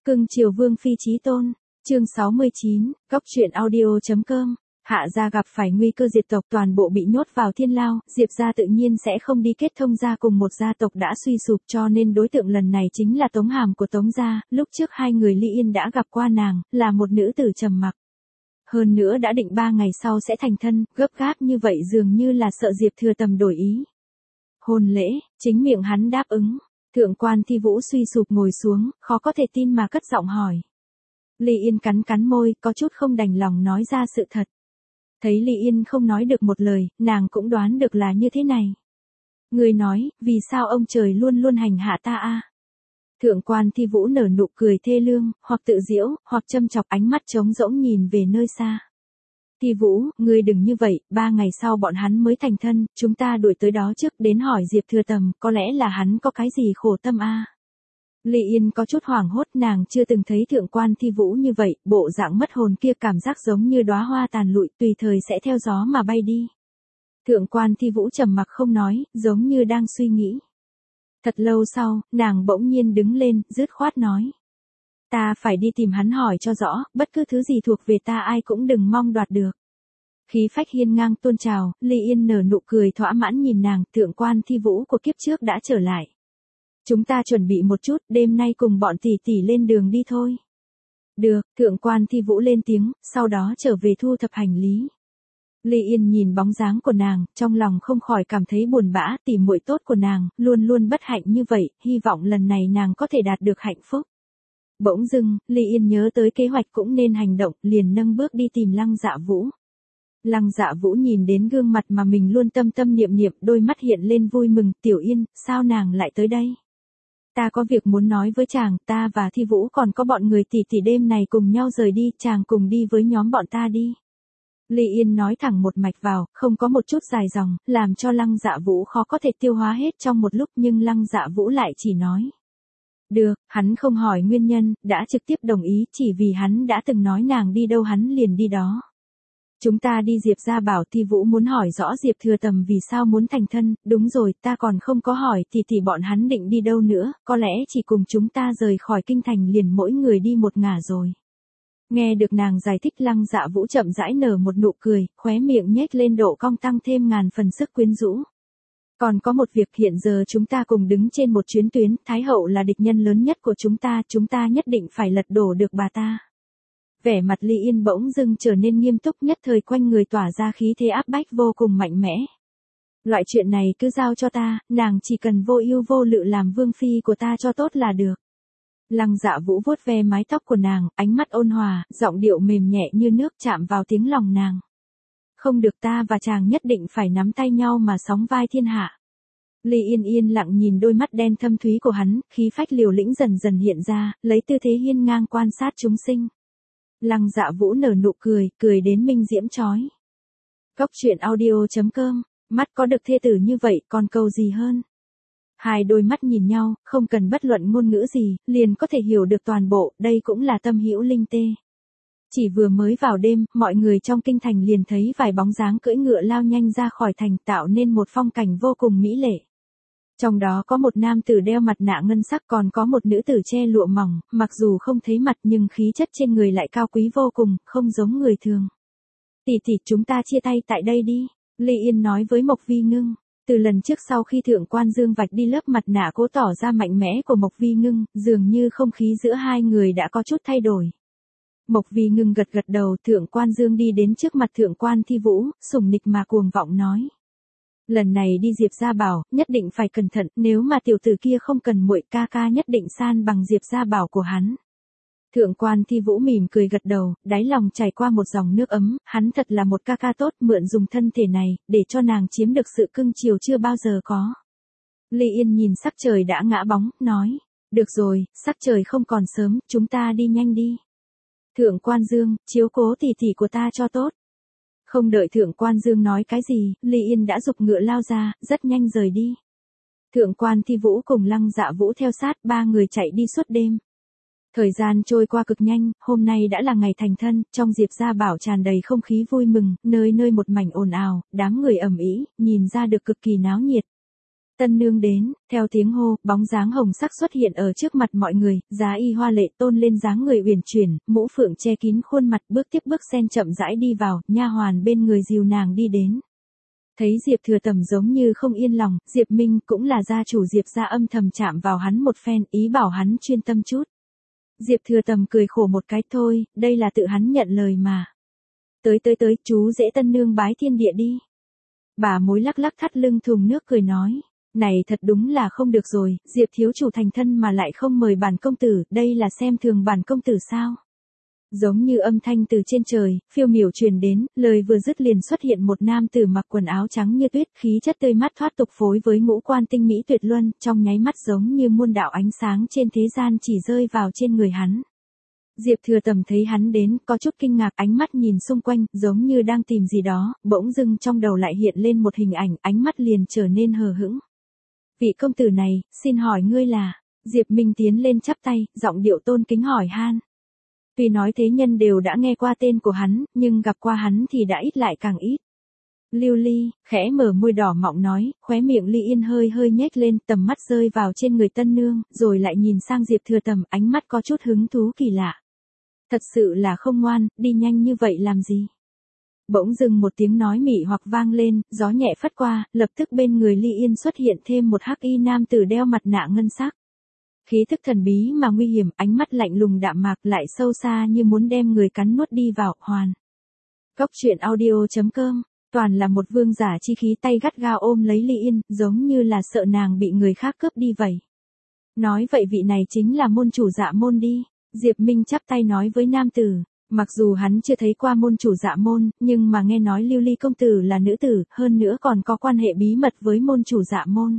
Cưng chiều Vương phi chí tôn, chương 69, góc truyện audio.com. Hạ gia gặp phải nguy cơ diệt tộc, toàn bộ bị nhốt vào thiên lao, Diệp gia tự nhiên sẽ không đi kết thông gia cùng một gia tộc đã suy sụp, cho nên đối tượng lần này chính là Tống Hàm của Tống gia. Lúc trước hai người Ly Yên đã gặp qua nàng, là một nữ tử trầm mặc. Hơn nữa đã định 3 ngày sau sẽ thành thân, gấp gáp như vậy dường như là sợ Diệp Thừa Tầm đổi ý. Hôn lễ, chính miệng hắn đáp ứng. Thượng quan Thi Vũ suy sụp ngồi xuống, khó có thể tin mà cất giọng hỏi. Ly Yên cắn cắn môi, có chút không đành lòng nói ra sự thật. Thấy Ly Yên không nói được một lời, nàng cũng đoán được là như thế này. Người nói, vì sao ông trời luôn luôn hành hạ ta a? Thượng quan Thi Vũ nở nụ cười thê lương, hoặc tự giễu, hoặc châm chọc, ánh mắt trống rỗng nhìn về nơi xa. Thi Vũ, ngươi đừng như vậy, 3 ngày sau bọn hắn mới thành thân, chúng ta đuổi tới đó trước đến hỏi Diệp Thừa Tầm, có lẽ là hắn có cái gì khổ tâm a. Ly Yên có chút hoảng hốt, nàng chưa từng thấy thượng quan Thi Vũ như vậy, bộ dạng mất hồn kia cảm giác giống như đóa hoa tàn lụi, tùy thời sẽ theo gió mà bay đi. Thượng quan Thi Vũ trầm mặc không nói, giống như đang suy nghĩ. Thật lâu sau, nàng bỗng nhiên đứng lên, dứt khoát nói. Ta phải đi tìm hắn hỏi cho rõ, bất cứ thứ gì thuộc về ta ai cũng đừng mong đoạt được. Khí phách hiên ngang tôn trào, Ly Yên nở nụ cười thỏa mãn nhìn nàng, thượng quan Thi Vũ của kiếp trước đã trở lại. Chúng ta chuẩn bị một chút, đêm nay cùng bọn tỷ tỷ lên đường đi thôi. Được, thượng quan Thi Vũ lên tiếng, sau đó trở về thu thập hành lý. Ly Yên nhìn bóng dáng của nàng, trong lòng không khỏi cảm thấy buồn bã, tỷ muội tốt của nàng, luôn luôn bất hạnh như vậy, hy vọng lần này nàng có thể đạt được hạnh phúc. Bỗng dưng, Ly Yên nhớ tới kế hoạch cũng nên hành động, liền nâng bước đi tìm Lăng Dạ Vũ. Lăng Dạ Vũ nhìn đến gương mặt mà mình luôn tâm tâm niệm niệm, đôi mắt hiện lên vui mừng, Tiểu Yên, sao nàng lại tới đây? Ta có việc muốn nói với chàng, ta và Thi Vũ còn có bọn người tỷ tỷ đêm này cùng nhau rời đi, chàng cùng đi với nhóm bọn ta đi. Ly Yên nói thẳng một mạch vào, không có một chút dài dòng, làm cho Lăng Dạ Vũ khó có thể tiêu hóa hết trong một lúc, nhưng Lăng Dạ Vũ lại chỉ nói. Được, hắn không hỏi nguyên nhân, đã trực tiếp đồng ý, chỉ vì hắn đã từng nói nàng đi đâu hắn liền đi đó. Chúng ta đi Diệp gia bảo Thi Vũ muốn hỏi rõ Diệp Thừa Tầm vì sao muốn thành thân, đúng rồi, ta còn không có hỏi thì bọn hắn định đi đâu nữa, có lẽ chỉ cùng chúng ta rời khỏi kinh thành liền mỗi người đi một ngả rồi. Nghe được nàng giải thích, Lăng Dạ Vũ chậm rãi nở một nụ cười, khóe miệng nhếch lên độ cong tăng thêm ngàn phần sức quyến rũ. Còn có một việc, hiện giờ chúng ta cùng đứng trên một chuyến tuyến, Thái hậu là địch nhân lớn nhất của chúng ta nhất định phải lật đổ được bà ta. Vẻ mặt Ly Yên bỗng dưng trở nên nghiêm túc, nhất thời quanh người tỏa ra khí thế áp bách vô cùng mạnh mẽ. Loại chuyện này cứ giao cho ta, nàng chỉ cần vô ưu vô lự làm vương phi của ta cho tốt là được. Lăng Dạ Vũ vuốt ve mái tóc của nàng, ánh mắt ôn hòa, giọng điệu mềm nhẹ như nước chạm vào tiếng lòng nàng. Không được, ta và chàng nhất định phải nắm tay nhau mà sóng vai thiên hạ. Ly Yên yên lặng nhìn đôi mắt đen thâm thúy của hắn, khí phách liều lĩnh dần dần hiện ra, lấy tư thế hiên ngang quan sát chúng sinh. Lăng Dạ Vũ nở nụ cười, cười đến minh diễm chói. Góc truyện audio.com, mắt có được thê tử như vậy, còn cầu gì hơn. Hai đôi mắt nhìn nhau, không cần bất luận ngôn ngữ gì, liền có thể hiểu được toàn bộ, đây cũng là tâm hữu linh tê. Chỉ vừa mới vào đêm, mọi người trong kinh thành liền thấy vài bóng dáng cưỡi ngựa lao nhanh ra khỏi thành, tạo nên một phong cảnh vô cùng mỹ lệ. Trong đó có một nam tử đeo mặt nạ ngân sắc, còn có một nữ tử che lụa mỏng, mặc dù không thấy mặt nhưng khí chất trên người lại cao quý vô cùng, không giống người thường. Tỷ tỷ, chúng ta chia tay tại đây đi, Ly Yên nói với Mộc Vi Ngưng. Từ lần trước sau khi thượng quan Dương vạch đi lớp mặt nạ cố tỏ ra mạnh mẽ của Mộc Vi Ngưng, dường như không khí giữa hai người đã có chút thay đổi. Mộc Vi Ngưng gật gật đầu, thượng quan Dương đi đến trước mặt thượng quan Thi Vũ, sủng nịch mà cuồng vọng nói. Lần này đi Diệp gia bảo, nhất định phải cẩn thận, nếu mà tiểu tử kia không cần muội, ca ca nhất định san bằng Diệp gia bảo của hắn. Thượng quan Thi Vũ mỉm cười gật đầu, đáy lòng chảy qua một dòng nước ấm, hắn thật là một ca ca tốt, mượn dùng thân thể này, để cho nàng chiếm được sự cưng chiều chưa bao giờ có. Ly Yên nhìn sắc trời đã ngã bóng, nói, được rồi, sắc trời không còn sớm, chúng ta đi nhanh đi. Thượng quan Dương, chiếu cố tỷ tỷ của ta cho tốt. Không đợi thượng quan Dương nói cái gì, Ly Yên đã giục ngựa lao ra, rất nhanh rời đi. Thượng quan Thi Vũ cùng Lăng Dạ Vũ theo sát, ba người chạy đi suốt đêm. Thời gian trôi qua cực nhanh, hôm nay đã là ngày thành thân, trong Diệp gia bảo tràn đầy không khí vui mừng, nơi nơi một mảnh ồn ào, đám người ầm ĩ, nhìn ra được cực kỳ náo nhiệt. Tân nương đến, theo tiếng hô, bóng dáng hồng sắc xuất hiện ở trước mặt mọi người, giá y hoa lệ tôn lên dáng người uyển chuyển, mũ phượng che kín khuôn mặt, bước tiếp bước sen chậm rãi đi vào, nha hoàn bên người dìu nàng đi đến. Thấy Diệp Thừa Tầm giống như không yên lòng, Diệp Minh cũng là gia chủ Diệp gia âm thầm chạm vào hắn một phen, ý bảo hắn chuyên tâm chút. Diệp Thừa Tầm cười khổ một cái thôi, đây là tự hắn nhận lời mà. Tới, chú dễ tân nương bái thiên địa đi. Bà mối lắc lắc thắt lưng thùng nước cười nói. Này thật đúng là không được rồi, Diệp thiếu chủ thành thân mà lại không mời bản công tử, đây là xem thường bản công tử sao? Giống như âm thanh từ trên trời, phiêu miểu truyền đến, lời vừa dứt liền xuất hiện một nam tử mặc quần áo trắng như tuyết, khí chất tươi mát thoát tục phối với ngũ quan tinh mỹ tuyệt luân, trong nháy mắt giống như muôn đạo ánh sáng trên thế gian chỉ rơi vào trên người hắn. Diệp Thừa Tầm thấy hắn đến, có chút kinh ngạc, ánh mắt nhìn xung quanh, giống như đang tìm gì đó, bỗng dưng trong đầu lại hiện lên một hình ảnh, ánh mắt liền trở nên hờ hững. Vị công tử này, xin hỏi ngươi là? Diệp Minh tiến lên chắp tay, giọng điệu tôn kính hỏi han. Tuy nói thế nhân đều đã nghe qua tên của hắn, nhưng gặp qua hắn thì đã ít lại càng ít. Lưu Ly, khẽ mở môi đỏ mọng nói, khóe miệng Ly Yên hơi hơi nhếch lên, tầm mắt rơi vào trên người tân nương, rồi lại nhìn sang Diệp Thừa Tầm, ánh mắt có chút hứng thú kỳ lạ. Thật sự là không ngoan, đi nhanh như vậy làm gì? Bỗng dưng một tiếng nói mị hoặc vang lên, gió nhẹ phất qua, lập tức bên người Ly Yên xuất hiện thêm một hắc y nam tử đeo mặt nạ ngân sắc. Khí thức thần bí mà nguy hiểm, ánh mắt lạnh lùng đạm mạc lại sâu xa như muốn đem người cắn nuốt đi vào, hoàn. Cốc truyện audio.com, toàn là một vương giả chi khí tay gắt gao ôm lấy Ly Yên, giống như là sợ nàng bị người khác cướp đi vậy. Nói vậy vị này chính là môn chủ Dạ môn đi, Diệp Minh chắp tay nói với nam tử. Mặc dù hắn chưa thấy qua môn chủ Dạ môn, nhưng mà nghe nói Lưu Ly công tử là nữ tử, hơn nữa còn có quan hệ bí mật với môn chủ Dạ môn.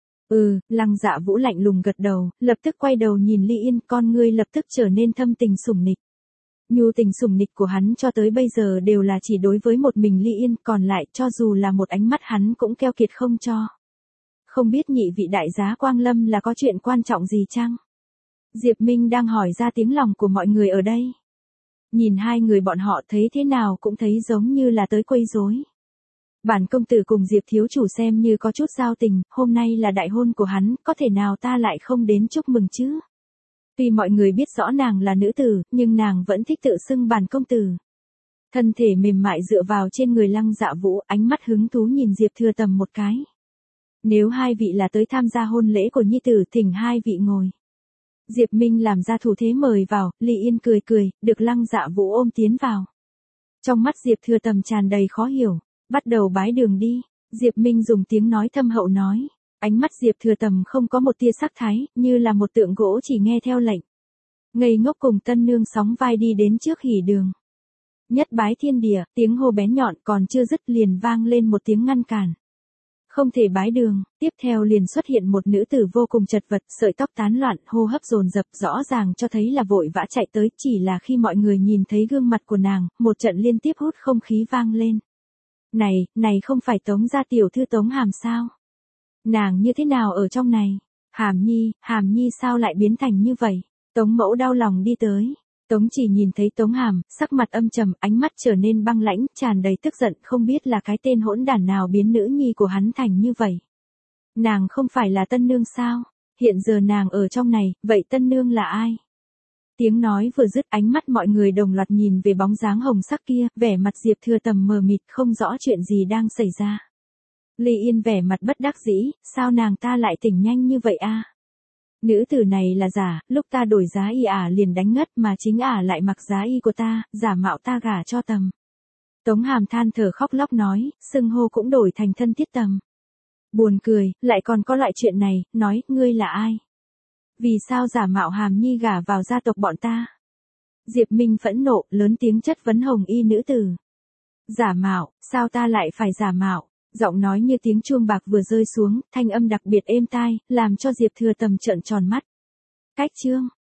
Lăng Dạ Vũ lạnh lùng gật đầu, lập tức quay đầu nhìn Ly Yên, con ngươi lập tức trở nên thâm tình sủng nịch. Nhu tình sủng nịch của hắn cho tới bây giờ đều là chỉ đối với một mình Ly Yên, còn lại cho dù là một ánh mắt hắn cũng keo kiệt không cho. Không biết nhị vị đại giá quang lâm là có chuyện quan trọng gì chăng? Diệp Minh đang hỏi ra tiếng lòng của mọi người ở đây. Nhìn hai người bọn họ thấy thế nào cũng thấy giống như là tới quấy rối. Bản công tử cùng Diệp thiếu chủ xem như có chút giao tình, hôm nay là đại hôn của hắn, có thể nào ta lại không đến chúc mừng chứ? Tuy mọi người biết rõ nàng là nữ tử, nhưng nàng vẫn thích tự xưng bản công tử. Thân thể mềm mại dựa vào trên người Lăng Dạ Vũ, ánh mắt hứng thú nhìn Diệp Thừa Tầm một cái. Nếu hai vị là tới tham gia hôn lễ của nhi tử, thỉnh hai vị ngồi. Diệp Minh làm ra thủ thế mời vào, Ly Yên cười cười, được Lăng Dạ Vũ ôm tiến vào. Trong mắt Diệp Thừa Tầm tràn đầy khó hiểu, bắt đầu bái đường đi, Diệp Minh dùng tiếng nói thâm hậu nói, ánh mắt Diệp Thừa Tầm không có một tia sắc thái, như là một tượng gỗ chỉ nghe theo lệnh. Ngây ngốc cùng tân nương sóng vai đi đến trước hỉ đường. Nhất bái thiên địa, tiếng hô bén nhọn còn chưa dứt liền vang lên một tiếng ngăn cản. Không thể bái đường, tiếp theo liền xuất hiện một nữ tử vô cùng chật vật, sợi tóc tán loạn, hô hấp dồn dập, rõ ràng cho thấy là vội vã chạy tới, chỉ là khi mọi người nhìn thấy gương mặt của nàng, một trận liên tiếp hút không khí vang lên. Này không phải Tống gia tiểu thư Tống Hàm sao? Nàng như thế nào ở trong này? Hàm Nhi sao lại biến thành như vậy? Tống mẫu đau lòng đi tới. Tống chỉ nhìn thấy Tống Hàm, sắc mặt âm trầm, ánh mắt trở nên băng lãnh, tràn đầy tức giận, không biết là cái tên hỗn đản nào biến nữ nhi của hắn thành như vậy. Nàng không phải là tân nương sao? Hiện giờ nàng ở trong này, vậy tân nương là ai? Tiếng nói vừa dứt, ánh mắt mọi người đồng loạt nhìn về bóng dáng hồng sắc kia, vẻ mặt Diệp Thừa Tầm mờ mịt không rõ chuyện gì đang xảy ra. Ly Yên vẻ mặt bất đắc dĩ, sao nàng ta lại tỉnh nhanh như vậy a? Nữ tử này là giả, lúc ta đổi giá y liền đánh ngất mà chính lại mặc giá y của ta, giả mạo ta gả cho Tầm. Tống Hàm than thở khóc lóc nói, xưng hô cũng đổi thành thân thiết Tầm. Buồn cười, lại còn có loại chuyện này, nói, ngươi là ai? Vì sao giả mạo Hàm Nhi gả vào gia tộc bọn ta? Diệp Minh phẫn nộ, lớn tiếng chất vấn hồng y nữ tử. Giả mạo, sao ta lại phải giả mạo? Giọng nói như tiếng chuông bạc vừa rơi xuống, thanh âm đặc biệt êm tai, làm cho Diệp Thừa Tầm trợn tròn mắt. Cách chương,